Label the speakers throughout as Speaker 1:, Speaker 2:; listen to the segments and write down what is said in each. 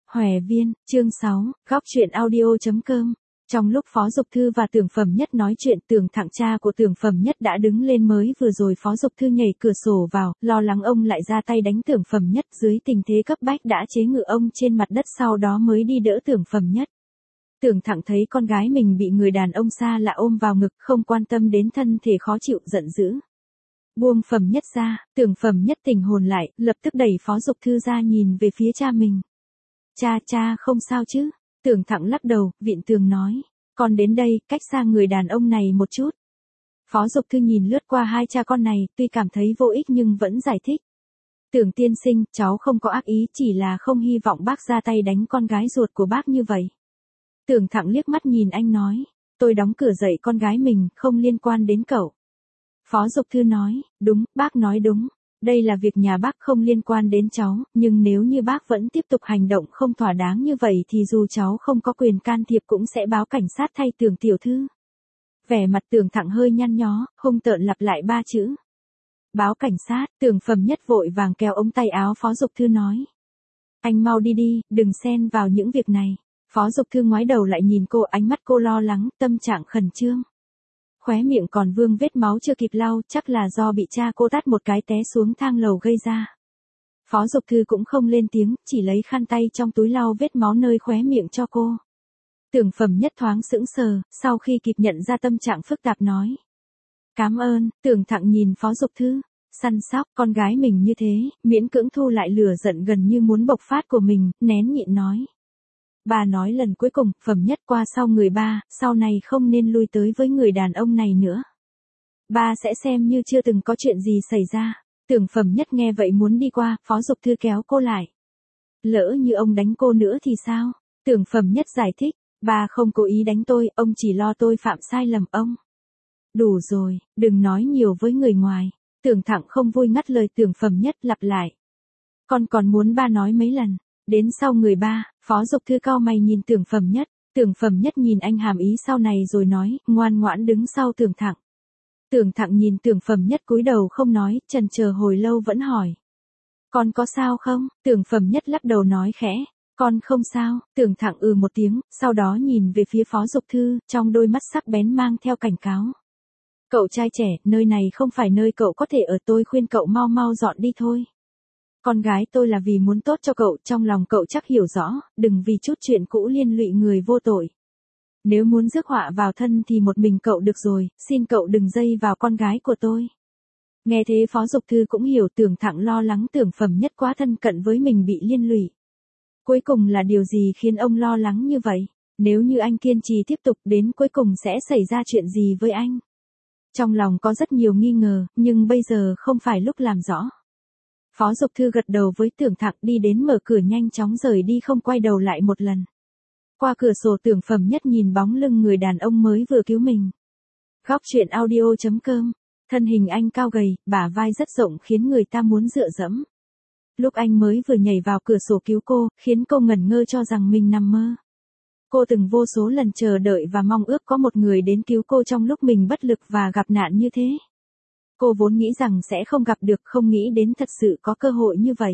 Speaker 1: Hòe Viên, chương 6, góc truyện audio.com. Trong lúc Phó Dục Thư và Tưởng Phẩm Nhất nói chuyện, Tưởng Thặng cha của Tưởng Phẩm Nhất đã đứng lên, mới vừa rồi Phó Dục Thư nhảy cửa sổ vào, lo lắng ông lại ra tay đánh Tưởng Phẩm Nhất, dưới tình thế cấp bách đã chế ngự ông trên mặt đất, sau đó mới đi đỡ Tưởng Phẩm Nhất. Tưởng Thặng thấy con gái mình bị người đàn ông xa lạ ôm vào ngực, không quan tâm đến thân thể khó chịu, giận dữ. Buông Phẩm Nhất ra, Tưởng Phẩm Nhất tỉnh hồn lại, lập tức đẩy Phó Dục Thư ra, nhìn về phía cha mình. Cha không sao chứ? Tưởng Thặng lắc đầu, vịn tường nói. Con đến đây, cách xa người đàn ông này một chút. Phó Dục Thư nhìn lướt qua hai cha con này, tuy cảm thấy vô ích nhưng vẫn giải thích. Tưởng tiên sinh, cháu không có ác ý, chỉ là không hy vọng bác ra tay đánh con gái ruột của bác như vậy. Tưởng Thặng liếc mắt nhìn anh nói. Tôi đóng cửa dậy con gái mình, không liên quan đến cậu. Phó Dục Thư nói, đúng, bác nói đúng. Đây là việc nhà bác, không liên quan đến cháu, nhưng nếu như bác vẫn tiếp tục hành động không thỏa đáng như vậy thì dù cháu không có quyền can thiệp cũng sẽ báo cảnh sát thay Tưởng tiểu thư. Vẻ mặt Tưởng Thặng hơi nhăn nhó, hung tợn lặp lại ba chữ. Báo cảnh sát, Tưởng Phẩm Nhất vội vàng kéo ống tay áo Phó Dục Thư nói. Anh mau đi đi, đừng xen vào những việc này. Phó Dục Thư ngoái đầu lại nhìn cô, ánh mắt cô lo lắng, tâm trạng khẩn trương. Khóe miệng còn vương vết máu chưa kịp lau, chắc là do bị cha cô tát một cái té xuống thang lầu gây ra. Phó Dục Thư cũng không lên tiếng, chỉ lấy khăn tay trong túi lau vết máu nơi khóe miệng cho cô. Tưởng Phẩm Nhất thoáng sững sờ, sau khi kịp nhận ra tâm trạng phức tạp nói. Cảm ơn. Tưởng Thặng nhìn Phó Dục Thư, săn sóc con gái mình như thế, miễn cưỡng thu lại lửa giận gần như muốn bộc phát của mình, nén nhịn nói. Bà nói lần cuối cùng, Phẩm Nhất qua sau người ba, sau này không nên lui tới với người đàn ông này nữa. Ba sẽ xem như chưa từng có chuyện gì xảy ra. Tưởng Phẩm Nhất nghe vậy muốn đi qua, Phó Dục Thư kéo cô lại. Lỡ như ông đánh cô nữa thì sao? Tưởng Phẩm Nhất giải thích, ba không cố ý đánh tôi, ông chỉ lo tôi phạm sai lầm ông. Đủ rồi, đừng nói nhiều với người ngoài. Tưởng Thặng không vui ngắt lời Tưởng Phẩm Nhất, lặp lại. Con còn muốn ba nói mấy lần. Đến sau người ba, Phó Dục Thư cau mày nhìn Tưởng Phẩm Nhất. Tưởng Phẩm Nhất nhìn anh hàm ý sau này rồi nói, ngoan ngoãn đứng sau Tưởng Thặng. Tưởng Thặng nhìn Tưởng Phẩm Nhất cúi đầu không nói, chần chờ hồi lâu vẫn hỏi. Con có sao không? Tưởng Phẩm Nhất lắc đầu nói khẽ. Con không sao. Tưởng Thặng một tiếng, sau đó nhìn về phía Phó Dục Thư, trong đôi mắt sắc bén mang theo cảnh cáo. Cậu trai trẻ, nơi này không phải nơi cậu có thể ở, tôi khuyên cậu mau mau dọn đi thôi. Con gái tôi là vì muốn tốt cho cậu, trong lòng cậu chắc hiểu rõ, đừng vì chút chuyện cũ liên lụy người vô tội. Nếu muốn rước họa vào thân thì một mình cậu được rồi, xin cậu đừng dây vào con gái của tôi. Nghe thế Phó Dục Thư cũng hiểu Tưởng Thặng lo lắng Tưởng Phẩm Nhất quá thân cận với mình bị liên lụy. Cuối cùng là điều gì khiến ông lo lắng như vậy? Nếu như anh kiên trì tiếp tục, đến cuối cùng sẽ xảy ra chuyện gì với anh? Trong lòng có rất nhiều nghi ngờ, nhưng bây giờ không phải lúc làm rõ. Phó Dục Thư gật đầu với Tưởng Thặng, đi đến mở cửa nhanh chóng rời đi, không quay đầu lại một lần. Qua cửa sổ Tưởng Phẩm Nhất nhìn bóng lưng người đàn ông mới vừa cứu mình. Góc truyện audio.com. Thân hình anh cao gầy, bả vai rất rộng khiến người ta muốn dựa dẫm. Lúc anh mới vừa nhảy vào cửa sổ cứu cô, khiến cô ngẩn ngơ cho rằng mình nằm mơ. Cô từng vô số lần chờ đợi và mong ước có một người đến cứu cô trong lúc mình bất lực và gặp nạn như thế. Cô vốn nghĩ rằng sẽ không gặp được, không nghĩ đến thật sự có cơ hội như vậy.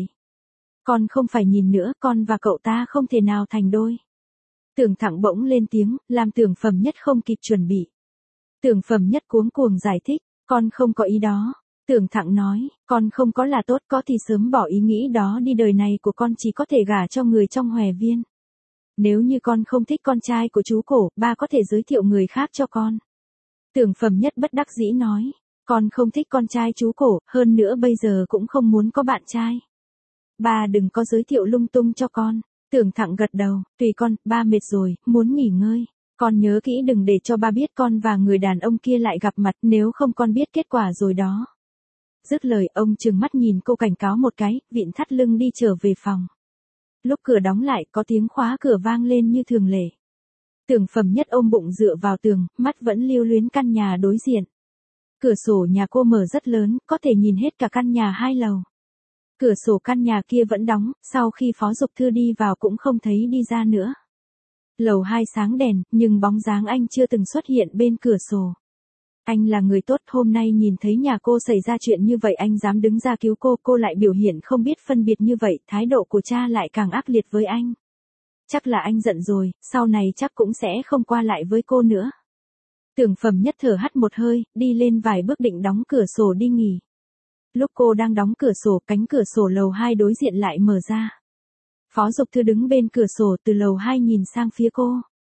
Speaker 1: Con không phải nhìn nữa, con và cậu ta không thể nào thành đôi. Tưởng Thặng bỗng lên tiếng, làm Tưởng Phẩm Nhất không kịp chuẩn bị. Tưởng Phẩm Nhất cuống cuồng giải thích, con không có ý đó. Tưởng Thặng nói, con không có là tốt, có thì sớm bỏ ý nghĩ đó đi, đời này của con chỉ có thể gả cho người trong Hòe Viên. Nếu như con không thích con trai của chú Cổ, ba có thể giới thiệu người khác cho con. Tưởng Phẩm Nhất bất đắc dĩ nói. Con không thích con trai chú Cổ, hơn nữa bây giờ cũng không muốn có bạn trai. Ba đừng có giới thiệu lung tung cho con. Tưởng Thặng gật đầu, tùy con, ba mệt rồi, muốn nghỉ ngơi. Con nhớ kỹ đừng để cho ba biết con và người đàn ông kia lại gặp mặt, nếu không con biết kết quả rồi đó. Dứt lời, ông trừng mắt nhìn cô cảnh cáo một cái, vịn thắt lưng đi trở về phòng. Lúc cửa đóng lại, có tiếng khóa cửa vang lên như thường lệ. Tưởng Phẩm Nhất ôm bụng dựa vào tường, mắt vẫn lưu luyến căn nhà đối diện. Cửa sổ nhà cô mở rất lớn, có thể nhìn hết cả căn nhà 2 lầu. Cửa sổ căn nhà kia vẫn đóng, sau khi Phó Dục Thư đi vào cũng không thấy đi ra nữa. Lầu 2 sáng đèn, nhưng bóng dáng anh chưa từng xuất hiện bên cửa sổ. Anh là người tốt, hôm nay nhìn thấy nhà cô xảy ra chuyện như vậy anh dám đứng ra cứu cô lại biểu hiện không biết phân biệt như vậy, thái độ của cha lại càng ác liệt với anh. Chắc là anh giận rồi, sau này chắc cũng sẽ không qua lại với cô nữa. Tưởng Phẩm Nhất thở hắt một hơi, đi lên vài bước định đóng cửa sổ đi nghỉ. Lúc cô đang đóng cửa sổ, cánh cửa sổ lầu 2 đối diện lại mở ra. Phó Dục Thư đứng bên cửa sổ từ lầu 2 nhìn sang phía cô.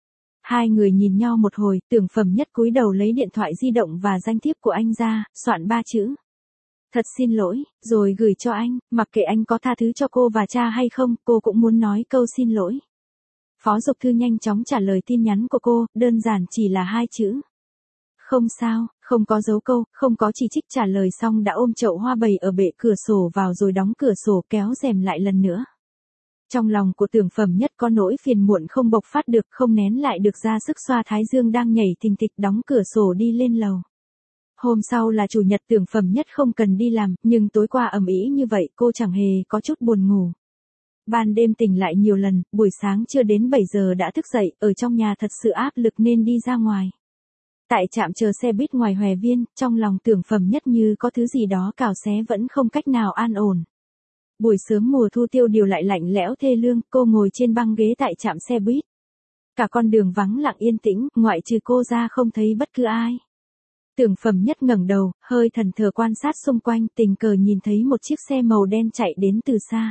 Speaker 1: Hai người nhìn nhau một hồi, Tưởng Phẩm Nhất cúi đầu lấy điện thoại di động và danh thiếp của anh ra, soạn 3 chữ. Thật xin lỗi, rồi gửi cho anh, mặc kệ anh có tha thứ cho cô và cha hay không, cô cũng muốn nói câu xin lỗi. Phó Dục Thư nhanh chóng trả lời tin nhắn của cô, đơn giản chỉ là 2 chữ. Không sao, không có dấu câu, không có chỉ trích. Trả lời xong đã ôm chậu hoa bày ở bệ cửa sổ vào rồi đóng cửa sổ kéo rèm lại lần nữa. Trong lòng của Tưởng Phẩm Nhất có nỗi phiền muộn không bộc phát được, không nén lại được, ra sức xoa thái dương đang nhảy thình thịch, đóng cửa sổ đi lên lầu. Hôm sau là chủ nhật, Tưởng Phẩm Nhất không cần đi làm, nhưng tối qua ầm ĩ như vậy cô chẳng hề có chút buồn ngủ. Ban đêm tỉnh lại nhiều lần, buổi sáng chưa đến 7 giờ đã thức dậy, ở trong nhà thật sự áp lực nên đi ra ngoài. Tại trạm chờ xe buýt ngoài Hòe Viên, trong lòng Tưởng Phẩm Nhất như có thứ gì đó cào xé vẫn không cách nào an ổn. Buổi sớm mùa thu tiêu điều lại lạnh lẽo thê lương, cô ngồi trên băng ghế tại trạm xe buýt. Cả con đường vắng lặng yên tĩnh, ngoại trừ cô ra không thấy bất cứ ai. Tưởng Phẩm Nhất ngẩng đầu, hơi thẫn thờ quan sát xung quanh, tình cờ nhìn thấy một chiếc xe màu đen chạy đến từ xa.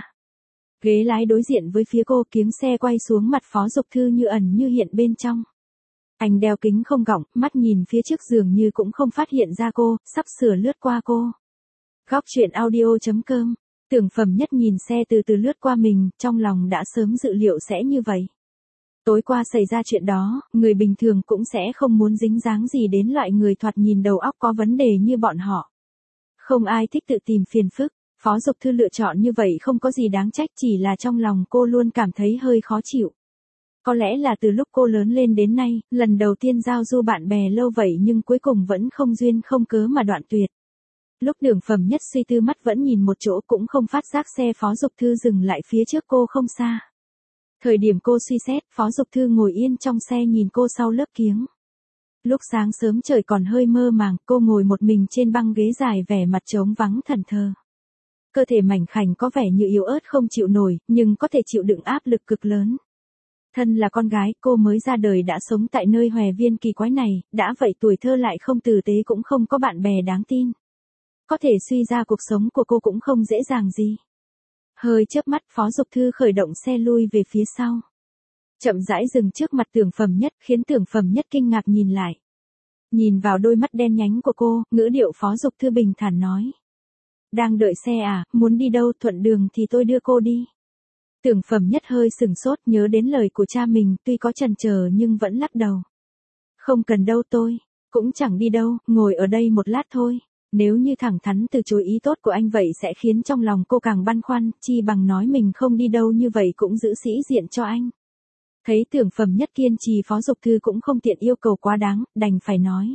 Speaker 1: Ghế lái đối diện với phía cô, kiếng xe quay xuống mặt Phó Dục Thư như ẩn như hiện bên trong. Anh đeo kính không gọng, mắt nhìn phía trước dường như cũng không phát hiện ra cô, sắp sửa lướt qua cô. Góc truyện audio.com. Tưởng Phẩm Nhất nhìn xe từ từ lướt qua mình, trong lòng đã sớm dự liệu sẽ như vậy. Tối qua xảy ra chuyện đó, người bình thường cũng sẽ không muốn dính dáng gì đến loại người thoạt nhìn đầu óc có vấn đề như bọn họ. Không ai thích tự tìm phiền phức, Phó Dục Thư lựa chọn như vậy không có gì đáng trách, chỉ là trong lòng cô luôn cảm thấy hơi khó chịu. Có lẽ là từ lúc cô lớn lên đến nay, lần đầu tiên giao du bạn bè lâu vậy nhưng cuối cùng vẫn không duyên không cớ mà đoạn tuyệt. Lúc Tưởng Phẩm Nhất suy tư, mắt vẫn nhìn một chỗ, cũng không phát giác xe Phó Dục Thư dừng lại phía trước cô không xa. Thời điểm cô suy xét, Phó Dục Thư ngồi yên trong xe nhìn cô sau lớp kiếng. Lúc sáng sớm trời còn hơi mơ màng, cô ngồi một mình trên băng ghế dài, vẻ mặt trống vắng thẫn thờ. Cơ thể mảnh khảnh có vẻ như yếu ớt không chịu nổi, nhưng có thể chịu đựng áp lực cực lớn. Thân là con gái, cô mới ra đời đã sống tại nơi Hòe Viên kỳ quái này, đã vậy tuổi thơ lại không tử tế, cũng không có bạn bè đáng tin. Có thể suy ra cuộc sống của cô cũng không dễ dàng gì. Hơi chớp mắt, Phó Dục Thư khởi động xe lui về phía sau. Chậm rãi dừng trước mặt Tưởng Phẩm Nhất, khiến Tưởng Phẩm Nhất kinh ngạc nhìn lại. Nhìn vào đôi mắt đen nhánh của cô, ngữ điệu Phó Dục Thư bình thản nói. Đang đợi xe à, muốn đi đâu, thuận đường thì tôi đưa cô đi. Tưởng Phẩm Nhất hơi sừng sốt, nhớ đến lời của cha mình, tuy có chần chờ nhưng vẫn lắc đầu. Không cần đâu, tôi cũng chẳng đi đâu, ngồi ở đây một lát thôi. Nếu như thẳng thắn từ chối ý tốt của anh vậy sẽ khiến trong lòng cô càng băn khoăn, chi bằng nói mình không đi đâu, như vậy cũng giữ sĩ diện cho anh. Thấy Tưởng Phẩm Nhất kiên trì, Phó Dục Thư cũng không tiện yêu cầu quá đáng, đành phải nói.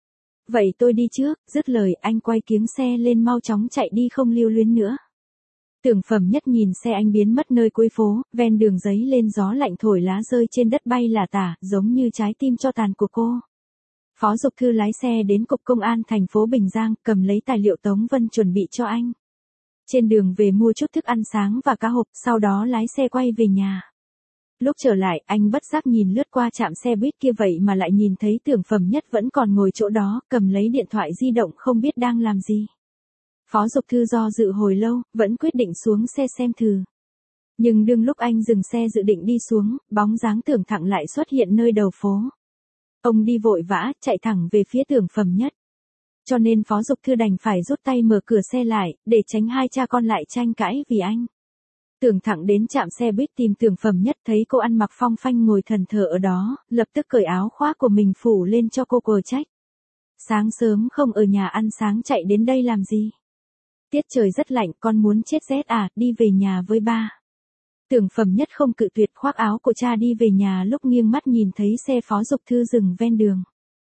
Speaker 1: Vậy tôi đi trước, dứt lời anh quay kiếng xe lên mau chóng chạy đi không lưu luyến nữa. Tưởng Phẩm Nhất nhìn xe anh biến mất nơi cuối phố, ven đường giấy lên gió lạnh thổi, lá rơi trên đất bay lả tả, giống như trái tim cho tàn của cô. Phó Dục Thư lái xe đến cục công an thành phố Bình Giang, cầm lấy tài liệu Tống Vân chuẩn bị cho anh. Trên đường về mua chút thức ăn sáng và cá hộp, sau đó lái xe quay về nhà. Lúc trở lại, anh bất giác nhìn lướt qua trạm xe buýt kia, vậy mà lại nhìn thấy Tưởng Phẩm Nhất vẫn còn ngồi chỗ đó, cầm lấy điện thoại di động không biết đang làm gì. Phó Dục Thư do dự hồi lâu, vẫn quyết định xuống xe xem thử. Nhưng đương lúc anh dừng xe dự định đi xuống, bóng dáng Tưởng Thặng lại xuất hiện nơi đầu phố. Ông đi vội vã, chạy thẳng về phía Tưởng Phẩm Nhất. Cho nên Phó Dục Thư đành phải rút tay mở cửa xe lại, để tránh hai cha con lại tranh cãi vì anh. Tưởng Thặng đến trạm xe buýt tìm Tưởng Phẩm Nhất, thấy cô ăn mặc phong phanh ngồi thẫn thờ ở đó, lập tức cởi áo khoác của mình phủ lên cho cô, quờ trách. Sáng sớm không ở nhà ăn sáng chạy đến đây làm gì? Tiết trời rất lạnh, con muốn chết rét à, đi về nhà với ba. Tưởng Phẩm Nhất không cự tuyệt, khoác áo của cha đi về nhà, lúc nghiêng mắt nhìn thấy xe Phó Dục Thư dừng ven đường.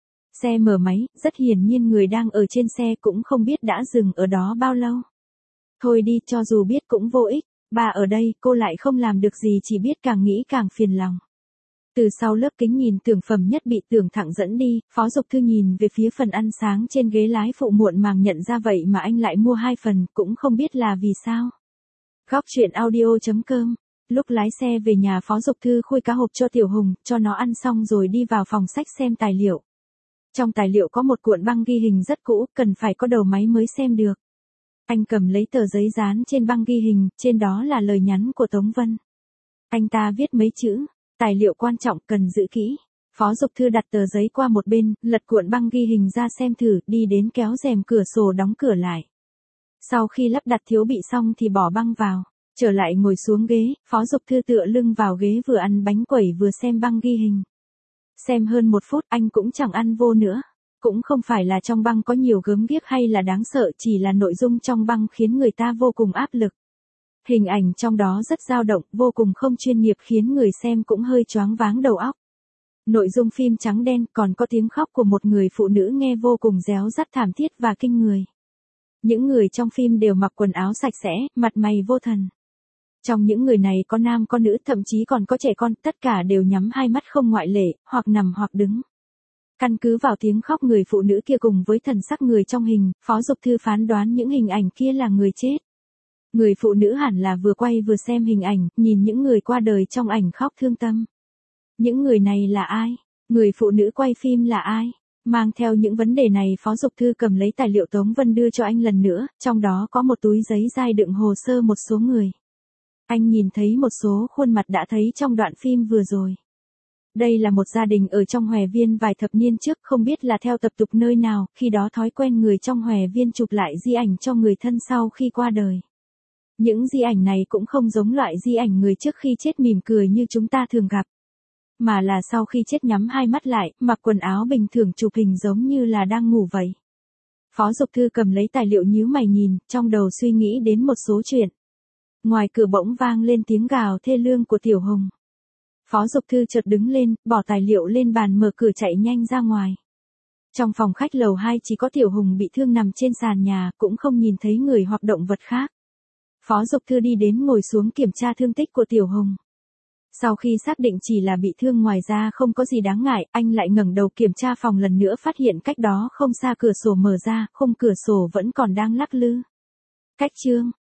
Speaker 1: Xe mở máy, rất hiển nhiên người đang ở trên xe cũng không biết đã dừng ở đó bao lâu. Thôi đi, cho dù biết cũng vô ích, ba ở đây, cô lại không làm được gì, chỉ biết càng nghĩ càng phiền lòng. Từ sau lớp kính nhìn Tưởng Phẩm Nhất bị Tưởng Thặng dẫn đi, Phó Dục Thư nhìn về phía phần ăn sáng trên ghế lái phụ, muộn màng nhận ra vậy mà anh lại mua 2 phần, cũng không biết là vì sao. Góc truyện audio.com Lúc lái xe về nhà Phó Dục Thư khui cá hộp cho Tiểu Hùng, cho nó ăn xong rồi đi vào phòng sách xem tài liệu. Trong tài liệu có một cuộn băng ghi hình rất cũ, cần phải có đầu máy mới xem được. Anh cầm lấy tờ giấy dán trên băng ghi hình, trên đó là lời nhắn của Tống Vân. Anh ta viết mấy chữ, tài liệu quan trọng cần giữ kỹ. Phó Dục Thư đặt tờ giấy qua một bên, lật cuộn băng ghi hình ra xem thử, đi đến kéo rèm cửa sổ đóng cửa lại. Sau khi lắp đặt thiếu bị xong thì bỏ băng vào. Trở lại ngồi xuống ghế, Phó Dục Thư tựa lưng vào ghế vừa ăn bánh quẩy vừa xem băng ghi hình. Xem hơn 1 phút anh cũng chẳng ăn vô nữa. Cũng không phải là trong băng có nhiều gớm ghiếc hay là đáng sợ, chỉ là nội dung trong băng khiến người ta vô cùng áp lực. Hình ảnh trong đó rất dao động, vô cùng không chuyên nghiệp khiến người xem cũng hơi choáng váng đầu óc. Nội dung phim trắng đen, còn có tiếng khóc của một người phụ nữ nghe vô cùng réo rắt thảm thiết và kinh người. Những người trong phim đều mặc quần áo sạch sẽ, mặt mày vô thần. Trong những người này có nam có nữ, thậm chí còn có trẻ con, tất cả đều nhắm hai mắt không ngoại lệ, hoặc nằm hoặc đứng. Căn cứ vào tiếng khóc người phụ nữ kia cùng với thần sắc người trong hình, Phó Dục Thư phán đoán những hình ảnh kia là người chết. Người phụ nữ hẳn là vừa quay vừa xem hình ảnh, nhìn những người qua đời trong ảnh khóc thương tâm. Những người này là ai? Người phụ nữ quay phim là ai? Mang theo những vấn đề này Phó Dục Thư cầm lấy tài liệu Tống Vân đưa cho anh lần nữa, trong đó có một túi giấy dai đựng hồ sơ một số người. Anh nhìn thấy một số khuôn mặt đã thấy trong đoạn phim vừa rồi. Đây là một gia đình ở trong Hòe Viên vài thập niên trước, không biết là theo tập tục nơi nào, khi đó thói quen người trong Hòe Viên chụp lại di ảnh cho người thân sau khi qua đời. Những di ảnh này cũng không giống loại di ảnh người trước khi chết mỉm cười như chúng ta thường gặp. Mà là sau khi chết nhắm hai mắt lại, mặc quần áo bình thường chụp hình giống như là đang ngủ vậy. Phó Dục Thư cầm lấy tài liệu nhíu mày nhìn, trong đầu suy nghĩ đến một số chuyện. Ngoài cửa bỗng vang lên tiếng gào thê lương của Tiểu Hùng. Phó Dục Thư chợt đứng lên, bỏ tài liệu lên bàn mở cửa chạy nhanh ra ngoài. Trong phòng khách lầu 2 chỉ có Tiểu Hùng bị thương nằm trên sàn nhà, cũng không nhìn thấy người hoặc động vật khác. Phó Dục Thư đi đến ngồi xuống kiểm tra thương tích của Tiểu Hùng. Sau khi xác định chỉ là bị thương ngoài ra không có gì đáng ngại, anh lại ngẩng đầu kiểm tra phòng lần nữa phát hiện cách đó không xa cửa sổ mở ra, khung cửa sổ vẫn còn đang lắc lư. Cách chương